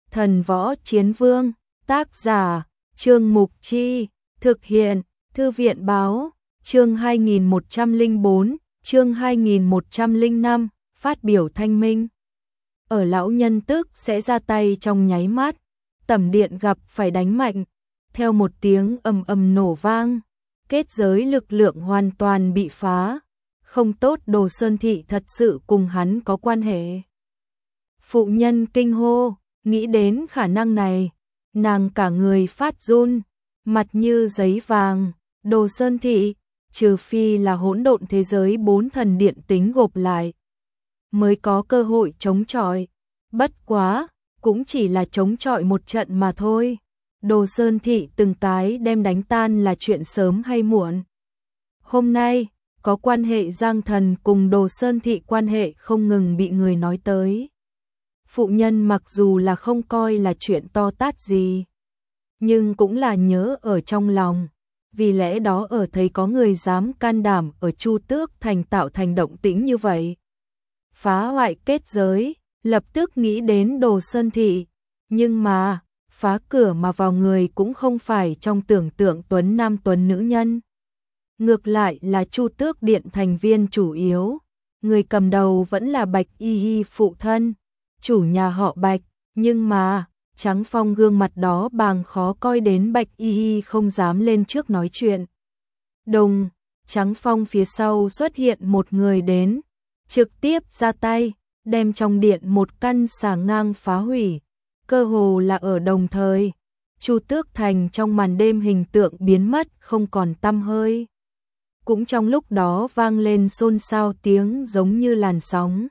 Thần võ chiến vương, tác giả, Trương Mục Chi, thực hiện, Thư viện báo, chương 2104, chương 2105, phát biểu thanh minh. Ở lão nhân tức sẽ ra tay trong nháy mắt, tẩm điện gặp phải đánh mạnh, theo một tiếng ầm ầm nổ vang, kết giới lực lượng hoàn toàn bị phá, không tốt Đồ Sơn Thị thật sự cùng hắn có quan hệ. Phụ nhân kinh hô, nghĩ đến khả năng này, nàng cả người phát run, mặt như giấy vàng, Đồ Sơn Thị, trừ phi là hỗn độn thế giới 4 thần điện tính gộp lại, mới có cơ hội chống chọi, bất quá, cũng chỉ là chống chọi một trận mà thôi. Đồ Sơn Thị từng cái đem đánh tan là chuyện sớm hay muộn. Hôm nay, có quan hệ Giang Thần cùng Đồ Sơn Thị quan hệ không ngừng bị người nói tới. Phụ nhân mặc dù là không coi là chuyện to tát gì, nhưng cũng là nhớ ở trong lòng. Vì lẽ đó ở thấy có người dám can đảm ở Chu Tước Thành tạo thành động tĩnh như vậy, phá hoại kết giới, lập tức nghĩ đến Đồ Sơn Thị. Nhưng mà, phá cửa mà vào người cũng không phải trong tưởng tượng tuấn nam tuấn nữ nhân. Ngược lại là Chu Tước Điện thành viên chủ yếu, người cầm đầu vẫn là Bạch Y Y phụ thân, chủ nhà họ Bạch, nhưng mà, Trắng Phong gương mặt đó bàng khó coi đến Bạch Y Y không dám lên trước nói chuyện. Đùng, Trắng Phong phía sau xuất hiện một người đến, trực tiếp ra tay, đem trong điện một căn xà ngang phá hủy, cơ hồ là ở đồng thời. Chu Tước Thành trong màn đêm hình tượng biến mất không còn tăm hơi. Cũng trong lúc đó vang lên xôn xao tiếng giống như làn sóng.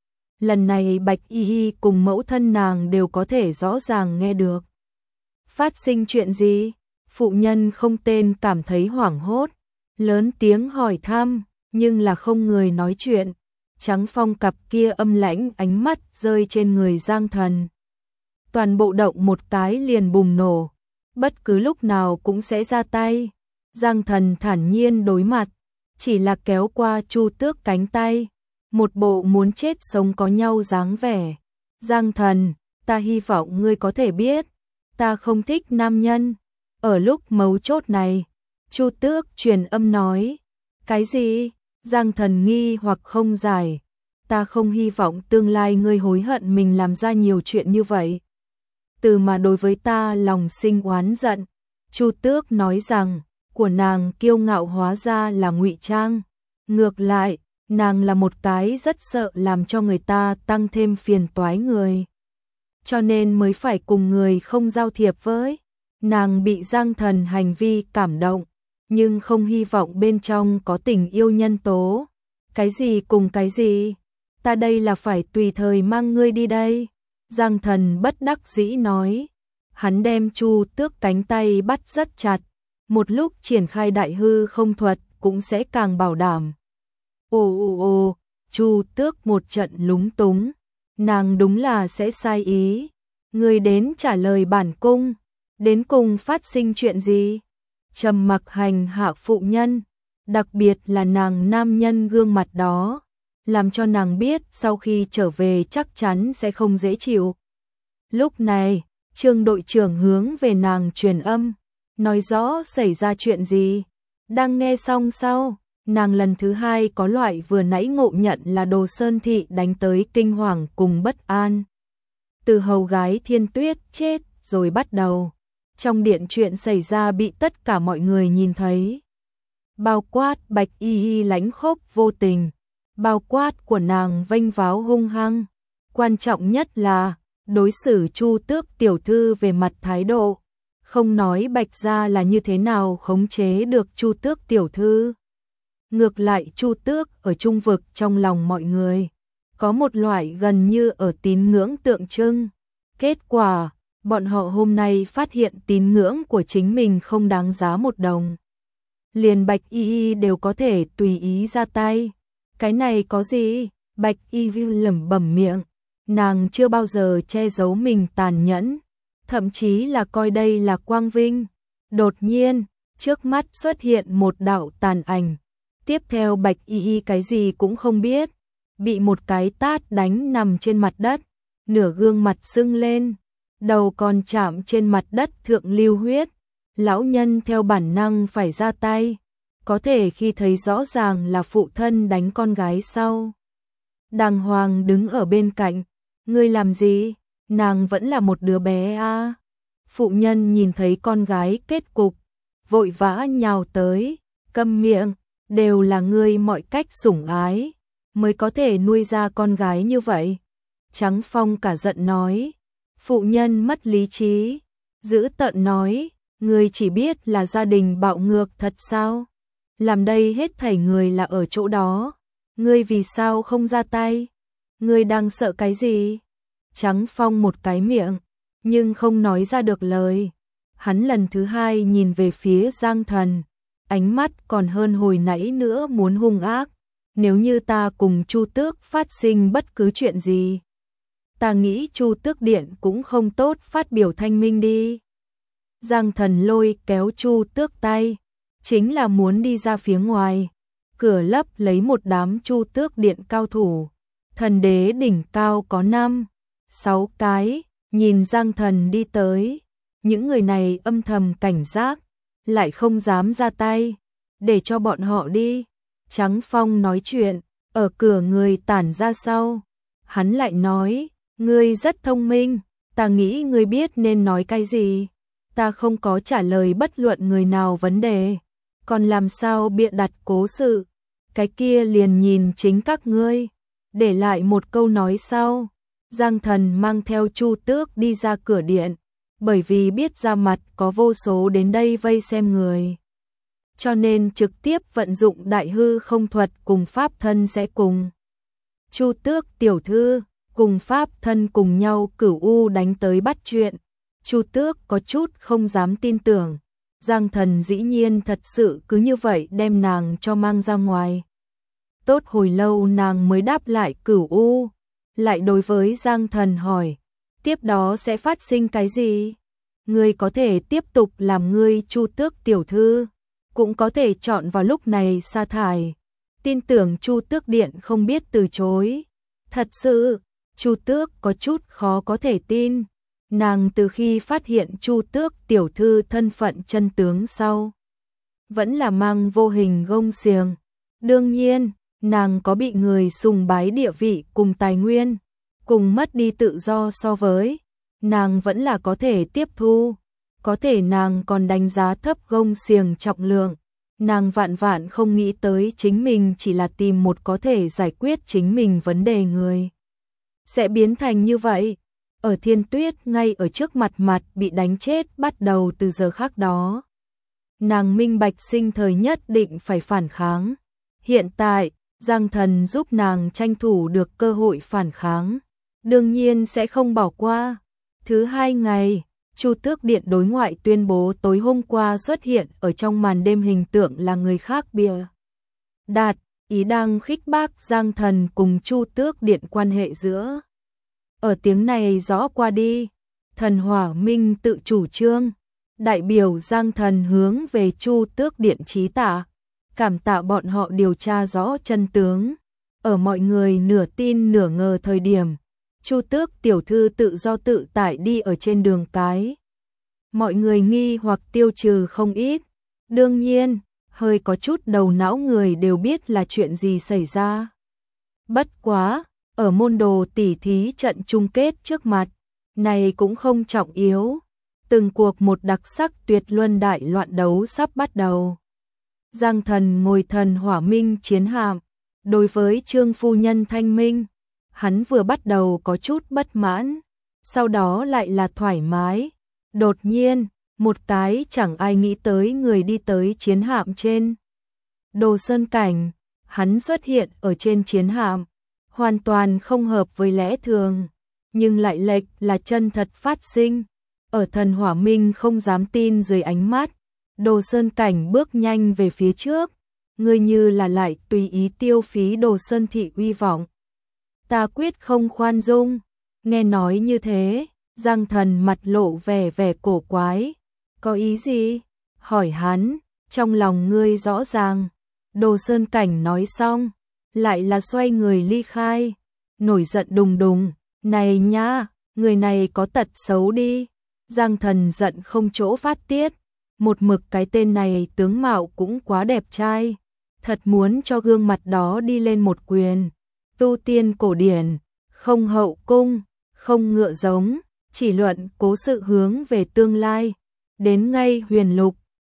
Lần này Bạch Y Y cùng mẫu thân nàng đều có thể rõ ràng nghe được. Phát sinh chuyện gì? Phụ nhân không tên cảm thấy hoảng hốt, lớn tiếng hỏi thăm, nhưng là không người nói chuyện. Trắng Phong cặp kia âm lãnh ánh mắt rơi trên người Giang Thần. Toàn bộ động một cái liền bùng nổ, bất cứ lúc nào cũng sẽ ra tay. Giang Thần thản nhiên đối mặt, chỉ là kéo qua Chu Tước cánh tay, một bộ muốn chết sống có nhau dáng vẻ. Giang Thần, ta hy vọng ngươi có thể biết, ta không thích nam nhân. Ở lúc mấu chốt này, Chu Tước truyền âm nói, cái gì? Giang Thần nghi hoặc không giải, ta không hy vọng tương lai ngươi hối hận mình làm ra nhiều chuyện như vậy. Từ mà đối với ta lòng sinh oán giận. Chu Tước nói rằng, của nàng kiêu ngạo hóa ra là ngụy trang. Ngược lại, nàng là một cái rất sợ làm cho người ta tăng thêm phiền toái người. Cho nên mới phải cùng người không giao thiệp với. Nàng bị Giang Thần hành vi cảm động, nhưng không hy vọng bên trong có tình yêu nhân tố. Cái gì cùng cái gì? Ta đây là phải tùy thời mang ngươi đi đây. Giang Thần bất đắc dĩ nói. Hắn đem Chu Tước cánh tay bắt rất chặt, một lúc triển khai đại hư không thuật cũng sẽ càng bảo đảm. Ồ, Chu Tước một trận lúng túng, nàng đúng là sẽ sai ý. Người đến trả lời bản cung, đến cùng phát sinh chuyện gì? Trầm mặc hành hạ phụ nhân, đặc biệt là nàng nam nhân gương mặt đó, làm cho nàng biết sau khi trở về chắc chắn sẽ không dễ chịu. Lúc này, Trương đội trưởng hướng về nàng truyền âm, nói rõ xảy ra chuyện gì. Đang nghe xong sau, nàng lần thứ hai có loại vừa nãy ngộ nhận là Đồ Sơn Thị đánh tới kinh hoàng cùng bất an. Từ hầu gái Thiên Tuyết chết rồi bắt đầu, trong điện chuyện xảy ra bị tất cả mọi người nhìn thấy. Bao quát Bạch Y Y lãnh khốc vô tình, bao quát của nàng vênh váo hung hăng. Quan trọng nhất là đối xử Chu Tước tiểu thư về mặt thái độ, không nói Bạch gia là như thế nào khống chế được Chu Tước tiểu thư. Ngược lại Chu Tước ở trung vực trong lòng mọi người, có một loại gần như ở tín ngưỡng tượng trưng. Kết quả, bọn họ hôm nay phát hiện tín ngưỡng của chính mình không đáng giá một đồng. Liền Bạch Y Y đều có thể tùy ý ra tay. Cái này có gì? Bạch Y Y lẩm bẩm miệng. Nàng chưa bao giờ che giấu mình tàn nhẫn, thậm chí là coi đây là quang vinh. Đột nhiên, trước mắt xuất hiện một đạo tàn ảnh. Tiếp theo Bạch Y Y cái gì cũng không biết, bị một cái tát đánh nằm trên mặt đất, nửa gương mặt sưng lên. đầu còn chạm trên mặt đất thượng lưu huyết. Lão nhân theo bản năng phải ra tay, có thể khi thấy rõ ràng là phụ thân đánh con gái sau. Đàng hoàng đứng ở bên cạnh, ngươi làm gì, nàng vẫn là một đứa bé à. Phụ nhân nhìn thấy con gái kết cục, vội vã nhào tới, câm miệng, đều là ngươi mọi cách sủng ái, mới có thể nuôi ra con gái như vậy. Trắng Phong cả giận nói, phụ nhân mất lý trí, dữ tợn nói, ngươi chỉ biết là gia đình bạo ngược thật sao? Làm đây hết thảy người là ở chỗ đó, ngươi vì sao không ra tay? Ngươi đang sợ cái gì? Trắng Phong một cái miệng, nhưng không nói ra được lời. Hắn lần thứ hai nhìn về phía Giang Thần, ánh mắt còn hơn hồi nãy nữa muốn hung ác. Nếu như ta cùng Chu Tước phát sinh bất cứ chuyện gì, ta nghĩ Chu Tước Điện cũng không tốt phát biểu thanh minh đi. Giang Thần lôi kéo Chu Tước tay, chính là muốn đi ra phía ngoài, cửa lấp lấy một đám Chu Tước Điện cao thủ. Thần đế đỉnh cao có 5-6 cái, nhìn Giang Thần đi tới, những người này âm thầm cảnh giác, lại không dám ra tay, để cho bọn họ đi. Trắng Phong nói chuyện, ở cửa người tản ra sau, hắn lại nói, ngươi rất thông minh, ta nghĩ ngươi biết nên nói cái gì, ta không có trả lời bất luận người nào vấn đề, còn làm sao bịa đặt cố sự, cái kia liền nhìn chính các ngươi. Để lại một câu nói sau, Giang Thần mang theo Chu Tước đi ra cửa điện, bởi vì biết ra mặt có vô số đến đây vây xem người, cho nên trực tiếp vận dụng đại hư không thuật cùng pháp thân sẽ cùng Chu Tước tiểu thư cùng pháp thân cùng nhau cửu u đánh tới bắt chuyện. Chu Tước có chút không dám tin tưởng, Giang Thần dĩ nhiên thật sự cứ như vậy đem nàng cho mang ra ngoài. Tốt hồi lâu nàng mới đáp lại cửu u, lại đối với Giang Thần hỏi, tiếp đó sẽ phát sinh cái gì? Ngươi có thể tiếp tục làm ngươi Chu Tước tiểu thư, cũng có thể chọn vào lúc này sa thải. Tin tưởng Chu Tước Điện không biết từ chối. Thật sự, Chu Tước có chút khó có thể tin. Nàng từ khi phát hiện Chu Tước tiểu thư thân phận chân tướng sau, vẫn là mang vô hình gông xiềng. Đương nhiên, nàng có bị người sùng bái địa vị cùng tài nguyên, cùng mất đi tự do so với, nàng vẫn là có thể tiếp thu. Có thể nàng còn đánh giá thấp gông xiềng trọng lượng. Nàng vạn vạn không nghĩ tới chính mình chỉ là tìm một có thể giải quyết chính mình vấn đề người, sẽ biến thành như vậy. Ở Thiên Tuyết ngay ở trước mặt bị đánh chết bắt đầu từ giờ khắc đó. Nàng minh bạch sinh thời nhất định phải phản kháng. Hiện tại, Giang Thần giúp nàng tranh thủ được cơ hội phản kháng, đương nhiên sẽ không bỏ qua. Thứ hai ngày, Chu Tước Điện đối ngoại tuyên bố tối hôm qua xuất hiện ở trong màn đêm hình tượng là người khác bịa đặt, ý đang khích bác Giang Thần cùng Chu Tước Điện quan hệ giữa. Ở tiếng này rõ qua đi, Thần Hỏa Minh tự chủ trương, đại biểu Giang Thần hướng về Chu Tước Điện chí tạ, cảm tạ bọn họ điều tra rõ chân tướng. Ở mọi người nửa tin nửa ngờ thời điểm, Chu Tước tiểu thư tự do tự tại đi ở trên đường cái. Mọi người nghi hoặc tiêu trừ không ít. Đương nhiên, hơi có chút đầu não người đều biết là chuyện gì xảy ra. Bất quá, ở môn đồ tỉ thí trận chung kết trước mặt, này cũng không trọng yếu. Từng cuộc một đặc sắc tuyệt luân đại loạn đấu sắp bắt đầu. Giang Thần ngồi Thần Hỏa Minh chiến hạm, đối với Trương phu nhân thanh minh, hắn vừa bắt đầu có chút bất mãn, sau đó lại là thoải mái. Đột nhiên, một cái chẳng ai nghĩ tới người đi tới chiến hạm trên Đồ Sơn Cảnh, hắn xuất hiện ở trên chiến hạm, hoàn toàn không hợp với lẽ thường, nhưng lại lệch là chân thật phát sinh. Ở Thần Hỏa Minh không dám tin dưới ánh mắt, Đồ Sơn Cảnh bước nhanh về phía trước, người như là lại tùy ý tiêu phí Đồ Sơn thị uy vọng. Ta quyết không khoan dung. Nghe nói như thế, Giang Thần mặt lộ vẻ cổ quái. Có ý gì? Hỏi hắn, trong lòng ngươi rõ ràng. Đồ Sơn Cảnh nói xong, lại là xoay người ly khai, nổi giận đùng đùng, này nha, người này có tật xấu đi. Giang Thần giận không chỗ phát tiết, một mực cái tên này tướng mạo cũng quá đẹp trai, thật muốn cho gương mặt đó đi lên một quyền. Tu tiên cổ điển, không hậu cung, không ngựa giống, chỉ luận cố sự hướng về tương lai, đến ngay huyền lục,